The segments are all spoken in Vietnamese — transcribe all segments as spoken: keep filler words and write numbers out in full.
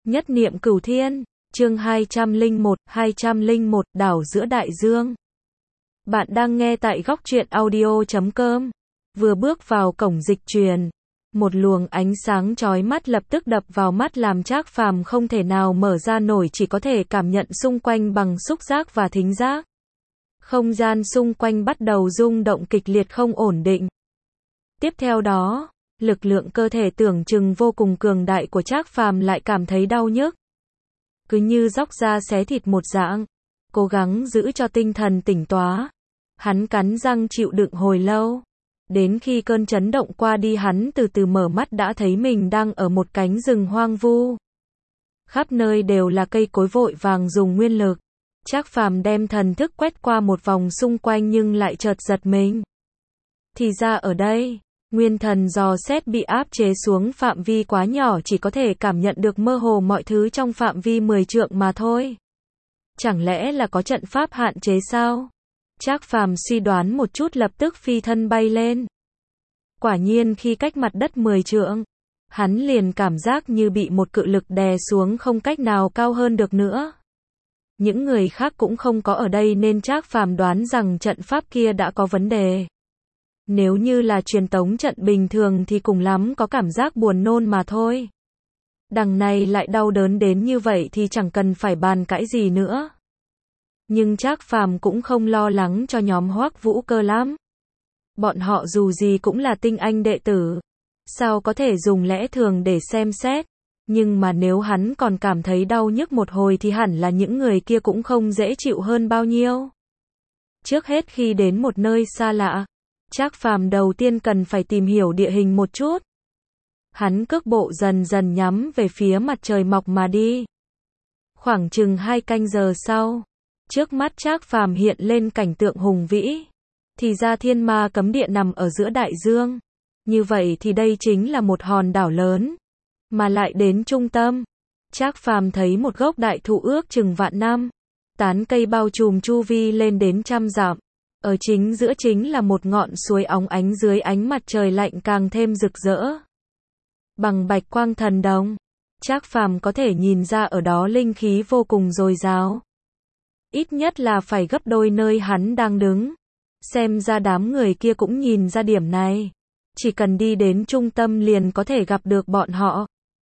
Nhất niệm cửu thiên, chương hai trăm lẻ một, hai trăm lẻ một, đảo giữa đại dương. Bạn đang nghe tại góc truyện audio chấm com. Vừa bước vào cổng dịch truyền, một luồng ánh sáng chói mắt lập tức đập vào mắt làm Trác Phàm không thể nào mở ra nổi, chỉ có thể cảm nhận xung quanh bằng xúc giác và thính giác. Không gian xung quanh bắt đầu rung động kịch liệt không ổn định. Tiếp theo đó, lực lượng cơ thể tưởng chừng vô cùng cường đại của Trác Phàm lại cảm thấy đau nhức. Cứ như róc da xé thịt một dạng. Cố gắng giữ cho tinh thần tỉnh táo. Hắn cắn răng chịu đựng hồi lâu. Đến khi cơn chấn động qua đi, hắn từ từ mở mắt đã thấy mình đang ở một cánh rừng hoang vu. Khắp nơi đều là cây cối, vội vàng dùng nguyên lực. Trác Phàm đem thần thức quét qua một vòng xung quanh nhưng lại chợt giật mình. Thì ra ở đây, nguyên thần dò xét bị áp chế xuống phạm vi quá nhỏ, chỉ có thể cảm nhận được mơ hồ mọi thứ trong phạm vi mười trượng mà thôi. Chẳng lẽ là có trận pháp hạn chế sao? Trác Phàm suy đoán một chút, lập tức phi thân bay lên. Quả nhiên khi cách mặt đất mười trượng, hắn liền cảm giác như bị một cự lực đè xuống, không cách nào cao hơn được nữa. Những người khác cũng không có ở đây nên Trác Phàm đoán rằng trận pháp kia đã có vấn đề. Nếu như là truyền tống trận bình thường thì cùng lắm có cảm giác buồn nôn mà thôi. Đằng này lại đau đớn đến như vậy thì chẳng cần phải bàn cãi gì nữa. Nhưng Trác Phàm cũng không lo lắng cho nhóm Hoắc Vũ Cơ lắm. Bọn họ dù gì cũng là tinh anh đệ tử, sao có thể dùng lẽ thường để xem xét. Nhưng mà nếu hắn còn cảm thấy đau nhức một hồi thì hẳn là những người kia cũng không dễ chịu hơn bao nhiêu. Trước hết khi đến một nơi xa lạ, Trác Phàm đầu tiên cần phải tìm hiểu địa hình một chút. Hắn cước bộ dần dần nhắm về phía mặt trời mọc mà đi. Khoảng chừng hai canh giờ sau, trước mắt Trác Phàm hiện lên cảnh tượng hùng vĩ. Thì ra Thiên Ma Cấm Địa nằm ở giữa đại dương. Như vậy thì đây chính là một hòn đảo lớn. Mà lại đến trung tâm, Trác Phàm thấy một gốc đại thụ ước chừng vạn năm. Tán cây bao trùm chu vi lên đến trăm dặm. Ở chính giữa chính là một ngọn suối óng ánh dưới ánh mặt trời lạnh càng thêm rực rỡ. Bằng bạch quang thần đồng, Trác Phàm có thể nhìn ra ở đó linh khí vô cùng dồi dào. Ít nhất là phải gấp đôi nơi hắn đang đứng. Xem ra đám người kia cũng nhìn ra điểm này. Chỉ cần đi đến trung tâm liền có thể gặp được bọn họ.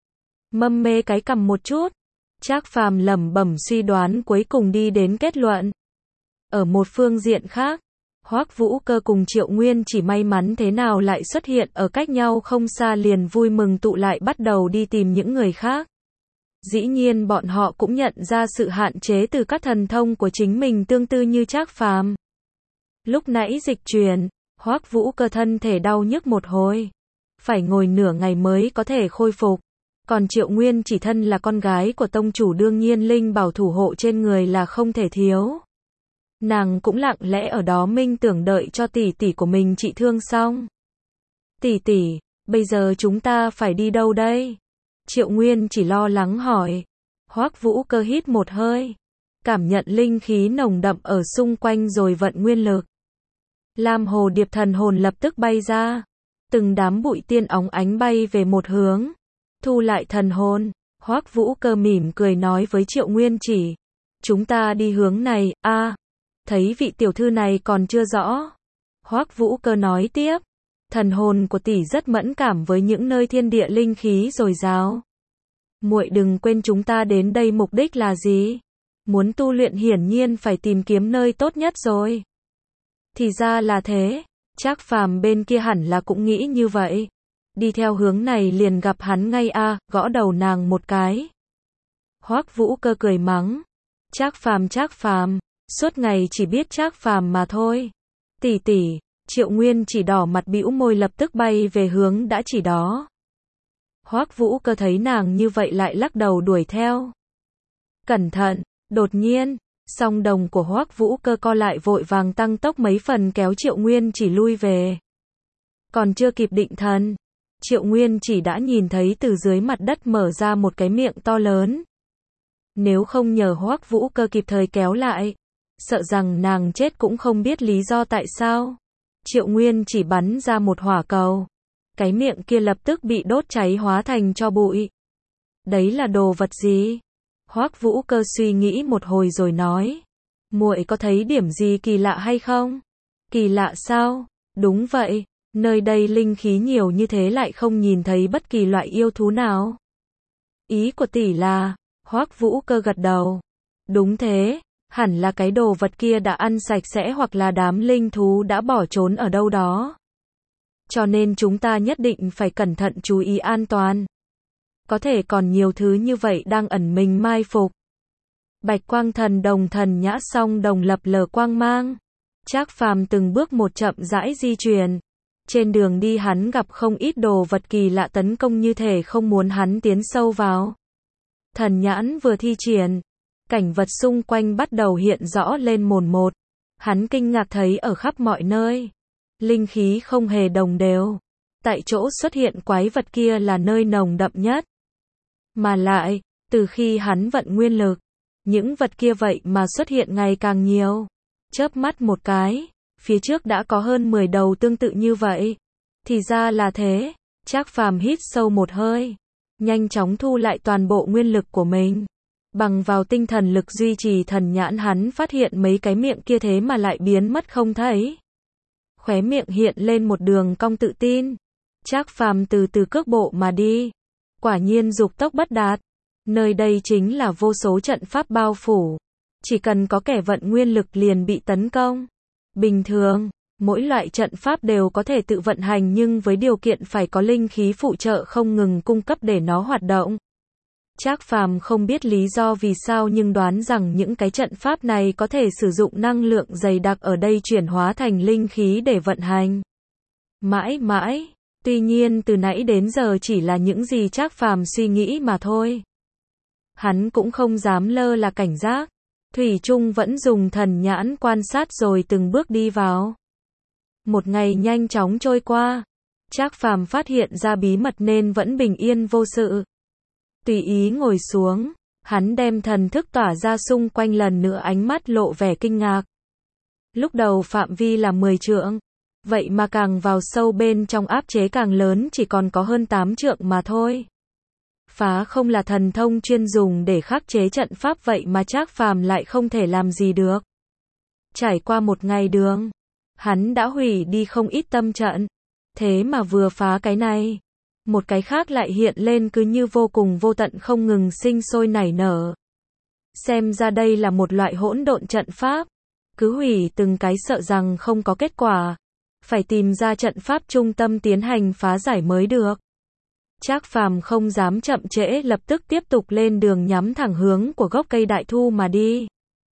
Mâm mê cái cằm một chút, Trác Phàm lẩm bẩm suy đoán, cuối cùng đi đến kết luận. Ở một phương diện khác, Hoắc Vũ Cơ cùng Triệu Nguyên chỉ may mắn thế nào lại xuất hiện ở cách nhau không xa, liền vui mừng tụ lại bắt đầu đi tìm những người khác. Dĩ nhiên bọn họ cũng nhận ra sự hạn chế từ các thần thông của chính mình tương tự như Trác Phàm. Lúc nãy dịch truyền, Hoắc Vũ Cơ thân thể đau nhức một hồi, phải ngồi nửa ngày mới có thể khôi phục. Còn Triệu Nguyên chỉ thân là con gái của tông chủ, đương nhiên linh bảo thủ hộ trên người là không thể thiếu. Nàng cũng lặng lẽ ở đó minh tưởng đợi cho tỷ tỷ của mình trị thương xong. Tỷ tỷ, bây giờ chúng ta phải đi đâu đây? Triệu Nguyên chỉ lo lắng hỏi. Hoắc Vũ Cơ hít một hơi, cảm nhận linh khí nồng đậm ở xung quanh rồi vận nguyên lực. Lam hồ điệp thần hồn lập tức bay ra. Từng đám bụi tiên óng ánh bay về một hướng. Thu lại thần hồn, Hoắc Vũ Cơ mỉm cười nói với Triệu Nguyên chỉ. Chúng ta đi hướng này, a à, thấy vị tiểu thư này còn chưa rõ. Hoắc Vũ Cơ nói tiếp. Thần hồn của tỷ rất mẫn cảm với những nơi thiên địa linh khí dồi dào. Muội đừng quên chúng ta đến đây mục đích là gì? Muốn tu luyện hiển nhiên phải tìm kiếm nơi tốt nhất rồi. Thì ra là thế, Trác Phàm bên kia hẳn là cũng nghĩ như vậy. Đi theo hướng này liền gặp hắn ngay a, à, gõ đầu nàng một cái. Hoắc Vũ Cơ cười mắng. Trác Phàm Trác Phàm, suốt ngày chỉ biết Trác Phàm mà thôi. Tỷ tỷ, Triệu Nguyên chỉ đỏ mặt bĩu môi lập tức bay về hướng đã chỉ đó. Hoắc Vũ Cơ thấy nàng như vậy lại lắc đầu đuổi theo. Cẩn thận, đột nhiên, song đồng của Hoắc Vũ Cơ co lại vội vàng tăng tốc mấy phần kéo Triệu Nguyên chỉ lui về. Còn chưa kịp định thần, Triệu Nguyên chỉ đã nhìn thấy từ dưới mặt đất mở ra một cái miệng to lớn. Nếu không nhờ Hoắc Vũ Cơ kịp thời kéo lại, sợ rằng nàng chết cũng không biết lý do tại sao. Triệu Nguyên chỉ bắn ra một hỏa cầu. Cái miệng kia lập tức bị đốt cháy hóa thành tro bụi. Đấy là đồ vật gì? Hoắc Vũ Cơ suy nghĩ một hồi rồi nói. Muội có thấy điểm gì kỳ lạ hay không? Kỳ lạ sao? Đúng vậy, nơi đây linh khí nhiều như thế lại không nhìn thấy bất kỳ loại yêu thú nào. Ý của tỷ là, Hoắc Vũ Cơ gật đầu. Đúng thế, hẳn là cái đồ vật kia đã ăn sạch sẽ hoặc là đám linh thú đã bỏ trốn ở đâu đó. Cho nên chúng ta nhất định phải cẩn thận chú ý an toàn. Có thể còn nhiều thứ như vậy đang ẩn mình mai phục. Bạch quang thần đồng thần nhã song đồng lập lờ quang mang. Trác Phàm từng bước một chậm rãi di chuyển. Trên đường đi hắn gặp không ít đồ vật kỳ lạ tấn công như thể không muốn hắn tiến sâu vào. Thần nhãn vừa thi triển, cảnh vật xung quanh bắt đầu hiện rõ lên mồn một. Hắn kinh ngạc thấy ở khắp mọi nơi, linh khí không hề đồng đều. Tại chỗ xuất hiện quái vật kia là nơi nồng đậm nhất. Mà lại, từ khi hắn vận nguyên lực, những vật kia vậy mà xuất hiện ngày càng nhiều. Chớp mắt một cái, phía trước đã có hơn mười đầu tương tự như vậy. Thì ra là thế, Trác Phàm hít sâu một hơi, nhanh chóng thu lại toàn bộ nguyên lực của mình. Bằng vào tinh thần lực duy trì thần nhãn hắn phát hiện mấy cái miệng kia thế mà lại biến mất không thấy. Khóe miệng hiện lên một đường cong tự tin. Trác Phàm từ từ cước bộ mà đi. Quả nhiên dục tốc bất đạt. Nơi đây chính là vô số trận pháp bao phủ. Chỉ cần có kẻ vận nguyên lực liền bị tấn công. Bình thường, mỗi loại trận pháp đều có thể tự vận hành nhưng với điều kiện phải có linh khí phụ trợ không ngừng cung cấp để nó hoạt động. Trác Phàm không biết lý do vì sao nhưng đoán rằng những cái trận pháp này có thể sử dụng năng lượng dày đặc ở đây chuyển hóa thành linh khí để vận hành. Mãi mãi, tuy nhiên từ nãy đến giờ chỉ là những gì Trác Phàm suy nghĩ mà thôi. Hắn cũng không dám lơ là cảnh giác. Thủy Trung vẫn dùng thần nhãn quan sát rồi từng bước đi vào. Một ngày nhanh chóng trôi qua. Trác Phàm phát hiện ra bí mật nên vẫn bình yên vô sự. Tùy ý ngồi xuống, hắn đem thần thức tỏa ra xung quanh lần nữa ánh mắt lộ vẻ kinh ngạc. Lúc đầu phạm vi là mười trượng, vậy mà càng vào sâu bên trong áp chế càng lớn chỉ còn có hơn tám trượng mà thôi. Phá không là thần thông chuyên dùng để khắc chế trận pháp vậy mà Trác Phàm lại không thể làm gì được. Trải qua một ngày đường, hắn đã hủy đi không ít tâm trận. Thế mà vừa phá cái này, một cái khác lại hiện lên cứ như vô cùng vô tận không ngừng sinh sôi nảy nở. Xem ra đây là một loại hỗn độn trận pháp. Cứ hủy từng cái sợ rằng không có kết quả. Phải tìm ra trận pháp trung tâm tiến hành phá giải mới được. Trác Phàm không dám chậm trễ lập tức tiếp tục lên đường nhắm thẳng hướng của gốc cây đại thu mà đi.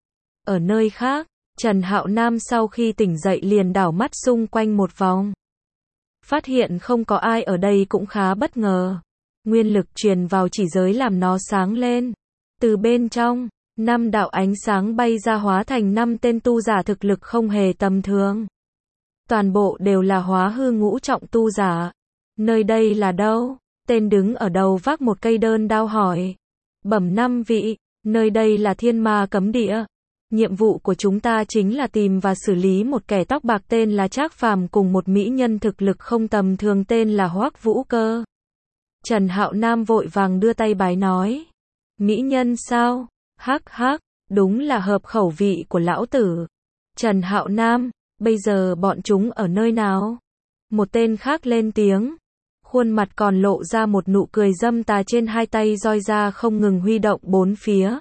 Ở nơi khác, Trần Hạo Nam sau khi tỉnh dậy liền đảo mắt xung quanh một vòng. Phát hiện không có ai ở đây cũng khá bất ngờ. Nguyên lực truyền vào chỉ giới làm nó sáng lên. Từ bên trong, năm đạo ánh sáng bay ra hóa thành năm tên tu giả thực lực không hề tầm thường. Toàn bộ đều là hóa hư ngũ trọng tu giả. Nơi đây là đâu? Tên đứng ở đầu vác một cây đơn đao hỏi. Bẩm năm vị, nơi đây là thiên ma cấm địa. Nhiệm vụ của chúng ta chính là tìm và xử lý một kẻ tóc bạc tên là Trác Phàm cùng một mỹ nhân thực lực không tầm thường tên là Hoắc Vũ Cơ. Trần Hạo Nam vội vàng đưa tay bái nói. Mỹ nhân sao? Hắc hắc, đúng là hợp khẩu vị của lão tử. Trần Hạo Nam, bây giờ bọn chúng ở nơi nào? Một tên khác lên tiếng. Khuôn mặt còn lộ ra một nụ cười dâm tà trên hai tay roi ra không ngừng huy động bốn phía.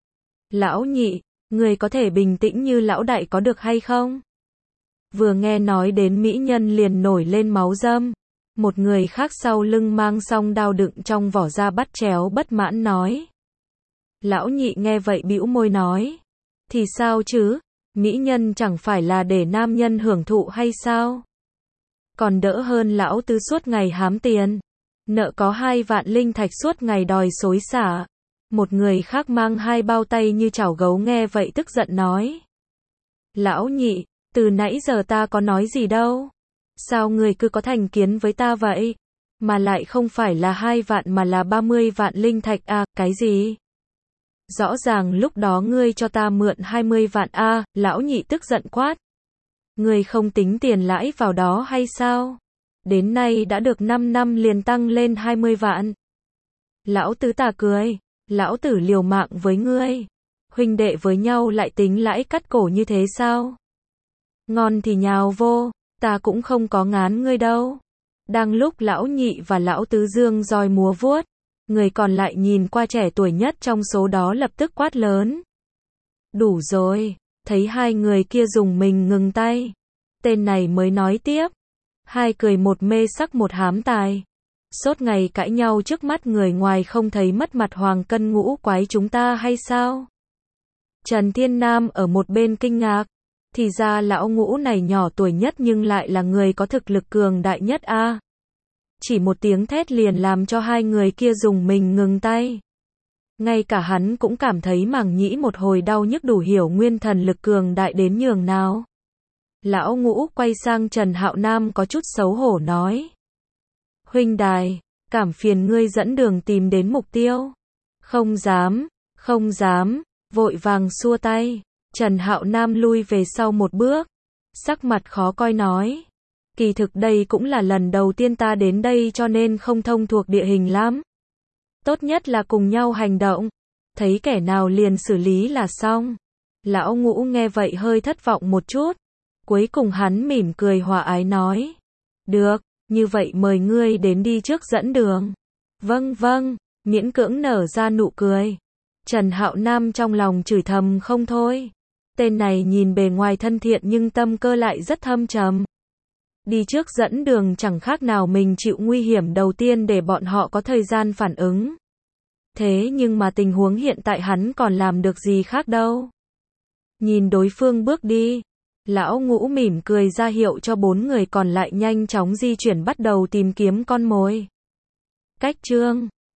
Lão nhị, người có thể bình tĩnh như lão đại có được hay không? Vừa nghe nói đến mỹ nhân liền nổi lên máu dâm. Một người khác sau lưng mang song đao đựng trong vỏ ra bắt chéo bất mãn nói. Lão nhị nghe vậy bĩu môi nói. Thì sao chứ? Mỹ nhân chẳng phải là để nam nhân hưởng thụ hay sao? Còn đỡ hơn lão tứ suốt ngày hám tiền. Nợ có hai vạn linh thạch suốt ngày đòi xối xả. Một người khác mang hai bao tay như chảo gấu nghe vậy tức giận nói. Lão nhị, từ nãy giờ ta có nói gì đâu. Sao người cứ có thành kiến với ta vậy? Mà lại không phải là hai vạn mà là ba mươi vạn linh thạch à, cái gì? Rõ ràng lúc đó ngươi cho ta mượn hai mươi vạn a, à, lão nhị tức giận quát. Ngươi không tính tiền lãi vào đó hay sao? Đến nay đã được năm năm liền tăng lên hai mươi vạn. Lão tứ tà cười, lão tử liều mạng với ngươi. Huynh đệ với nhau lại tính lãi cắt cổ như thế sao? Ngon thì nhào vô, ta cũng không có ngán ngươi đâu. Đang lúc lão nhị và lão tứ dương roi múa vuốt, người còn lại nhìn qua trẻ tuổi nhất trong số đó lập tức quát lớn. Đủ rồi, thấy hai người kia dùng mình ngừng tay. Tên này mới nói tiếp. Hai cười một mê sắc một hám tài. Sốt ngày cãi nhau trước mắt người ngoài không thấy mất mặt hoàng cân ngũ quái chúng ta hay sao? Trần Thiên Nam ở một bên kinh ngạc. Thì ra lão ngũ này nhỏ tuổi nhất nhưng lại là người có thực lực cường đại nhất a. À, chỉ một tiếng thét liền làm cho hai người kia dùng mình ngừng tay. Ngay cả hắn cũng cảm thấy màng nhĩ một hồi đau nhức đủ hiểu nguyên thần lực cường đại đến nhường nào. Lão ngũ quay sang Trần Hạo Nam có chút xấu hổ nói. Huynh đài, cảm phiền ngươi dẫn đường tìm đến mục tiêu. Không dám, không dám, vội vàng xua tay. Trần Hạo Nam lui về sau một bước. Sắc mặt khó coi nói. Kỳ thực đây cũng là lần đầu tiên ta đến đây cho nên không thông thuộc địa hình lắm. Tốt nhất là cùng nhau hành động. Thấy kẻ nào liền xử lý là xong. Lão ngũ nghe vậy hơi thất vọng một chút. Cuối cùng hắn mỉm cười hòa ái nói. Được, như vậy mời ngươi đến đi trước dẫn đường. Vâng vâng, miễn cưỡng nở ra nụ cười. Trần Hạo Nam trong lòng chửi thầm không thôi. Tên này nhìn bề ngoài thân thiện nhưng tâm cơ lại rất thâm trầm. Đi trước dẫn đường chẳng khác nào mình chịu nguy hiểm đầu tiên để bọn họ có thời gian phản ứng. Thế nhưng mà tình huống hiện tại hắn còn làm được gì khác đâu. Nhìn đối phương bước đi, lão ngũ mỉm cười ra hiệu cho bốn người còn lại nhanh chóng di chuyển bắt đầu tìm kiếm con mồi. Cách chương